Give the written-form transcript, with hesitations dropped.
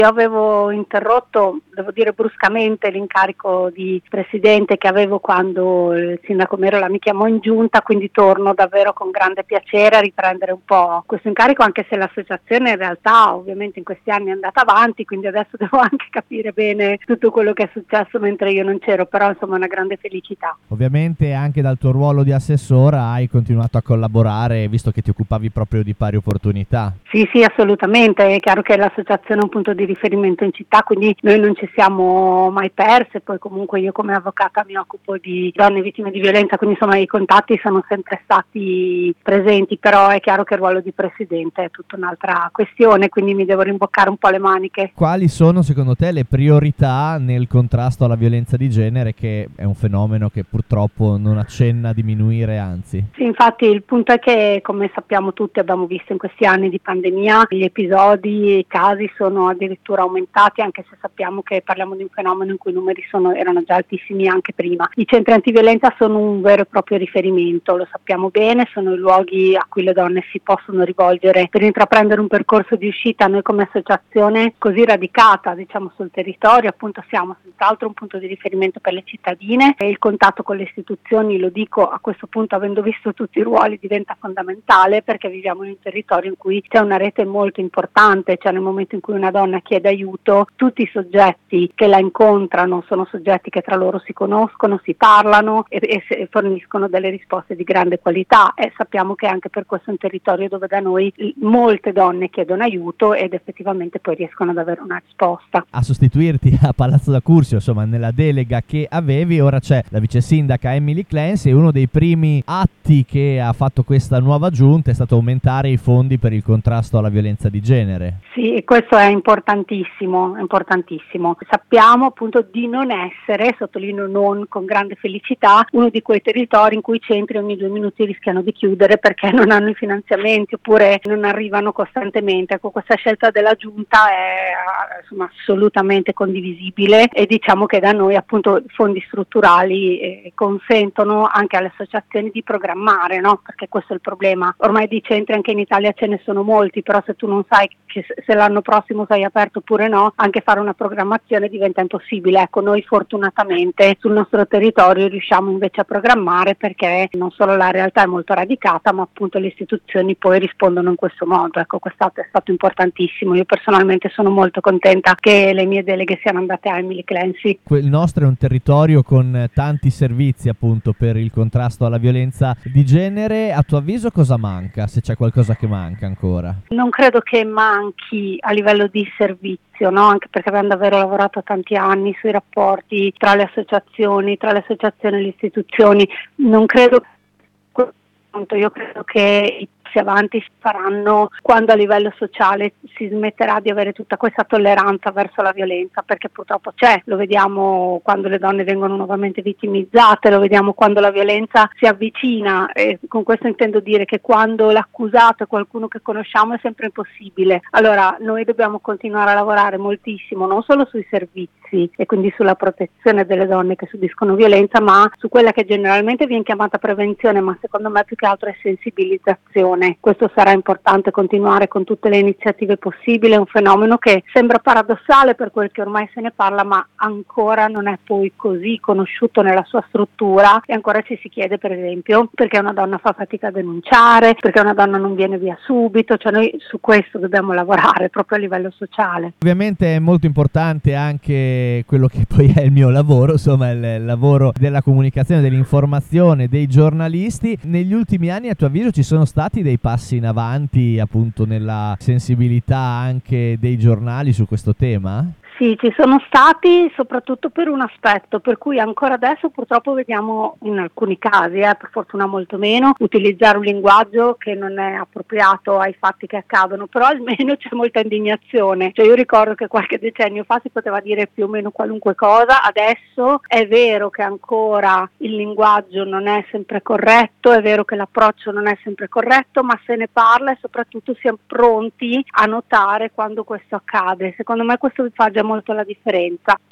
Io avevo interrotto, devo dire bruscamente, l'incarico di presidente che avevo quando il sindaco Merola mi chiamò in giunta, quindi torno davvero con grande piacere a riprendere un po' questo incarico, anche se l'associazione in realtà ovviamente in questi anni è andata avanti, quindi adesso devo anche capire bene tutto quello che è successo mentre io non c'ero, però insomma è una grande felicità. Ovviamente anche dal tuo ruolo di assessora hai continuato a collaborare, visto che ti occupavi proprio di pari opportunità. Sì, assolutamente, è chiaro che l'associazione è un punto di riferimento in città, quindi noi non ci siamo mai perse, poi comunque io come avvocata mi occupo di donne vittime di violenza, quindi insomma i contatti sono sempre stati presenti, però è chiaro che il ruolo di presidente è tutta un'altra questione, quindi mi devo rimboccare un po' le maniche. Quali sono secondo te le priorità nel contrasto alla violenza di genere, che è un fenomeno che purtroppo non accenna a diminuire, anzi? Sì, infatti il punto è che, come sappiamo tutti, abbiamo visto in questi anni di pandemia, gli episodi e i casi sono addirittura aumentati, anche se sappiamo che parliamo di un fenomeno in cui i numeri erano già altissimi anche prima. I centri antiviolenza sono un vero e proprio riferimento, lo sappiamo bene, sono i luoghi a cui le donne si possono rivolgere per intraprendere un percorso di uscita. Noi come associazione così radicata, diciamo, sul territorio, appunto siamo senz'altro un punto di riferimento per le cittadine e il contatto con le istituzioni, lo dico a questo punto avendo visto tutti i ruoli, diventa fondamentale, perché viviamo in un territorio in cui c'è una rete molto importante, cioè nel momento in cui una donna chiede aiuto, tutti i soggetti che la incontrano sono soggetti che tra loro si conoscono, si parlano e forniscono delle risposte di grande qualità, e sappiamo che anche per questo è un territorio dove da noi molte donne chiedono aiuto ed effettivamente poi riescono ad avere una risposta. A sostituirti a Palazzo da Curzio, insomma, nella delega che avevi, ora c'è la vice sindaca Emily Clancy, e uno dei primi atti che ha fatto questa nuova giunta è stato aumentare i fondi per il contrasto alla violenza di genere. Sì, questo è importantissimo, è importantissimo. Sappiamo appunto di non essere, sottolineo non con grande felicità, uno di quei territori in cui i centri ogni 2 minuti rischiano di chiudere perché non hanno i finanziamenti oppure non arrivano costantemente. Ecco, questa scelta della giunta è insomma assolutamente condivisibile, e diciamo che da noi appunto fondi strutturali consentono anche alle associazioni di programmare, no? Perché questo è il problema. Ormai di centri anche in Italia ce ne sono molti, però se tu non sai che se l'anno prossimo sei aperto oppure no, anche fare una programmazione diventa impossibile. Ecco, noi fortunatamente sul nostro territorio riusciamo invece a programmare, perché non solo la realtà è molto radicata, ma appunto le istituzioni poi rispondono in questo modo. Ecco, quest'atto è stato importantissimo. Io personalmente sono molto contenta che le mie deleghe siano andate a Emily Clancy. Il nostro è un territorio con tanti servizi appunto per il contrasto alla violenza di genere. A tuo avviso cosa manca, se c'è qualcosa che manca ancora? Non credo che manchi a livello di servizio, no? Anche perché abbiamo davvero lavorato tanti anni sui rapporti tra le associazioni e le istituzioni. Non credo, io credo che i passi avanti si faranno quando a livello sociale si smetterà di avere tutta questa tolleranza verso la violenza, perché purtroppo c'è, lo vediamo quando le donne vengono nuovamente vittimizzate, lo vediamo quando la violenza si avvicina, e con questo intendo dire che quando l'accusato è qualcuno che conosciamo è sempre impossibile. Allora noi dobbiamo continuare a lavorare moltissimo, non solo sui servizi e quindi sulla protezione delle donne che subiscono violenza, ma su quella che generalmente viene chiamata prevenzione, ma secondo me più che altro è sensibilizzazione. Questo sarà importante, continuare con tutte le iniziative possibili. È un fenomeno che sembra paradossale per quel che ormai se ne parla, ma ancora non è poi così conosciuto nella sua struttura, e ancora ci si chiede per esempio perché una donna fa fatica a denunciare, perché una donna non viene via subito. Cioè noi su questo dobbiamo lavorare proprio a livello sociale. Ovviamente è molto importante anche quello che poi è il mio lavoro, insomma il lavoro della comunicazione, dell'informazione, dei giornalisti. Negli ultimi anni a tuo avviso ci sono stati dei passi in avanti appunto nella sensibilità anche dei giornali su questo tema? Sì, ci sono stati, soprattutto per un aspetto per cui ancora adesso purtroppo vediamo in alcuni casi, per fortuna molto meno, utilizzare un linguaggio che non è appropriato ai fatti che accadono, però almeno c'è molta indignazione. Cioè io ricordo che qualche decennio fa si poteva dire più o meno qualunque cosa, adesso è vero che ancora il linguaggio non è sempre corretto, è vero che l'approccio non è sempre corretto, ma se ne parla e soprattutto siamo pronti a notare quando questo accade. Secondo me questo fa già molto la differenza.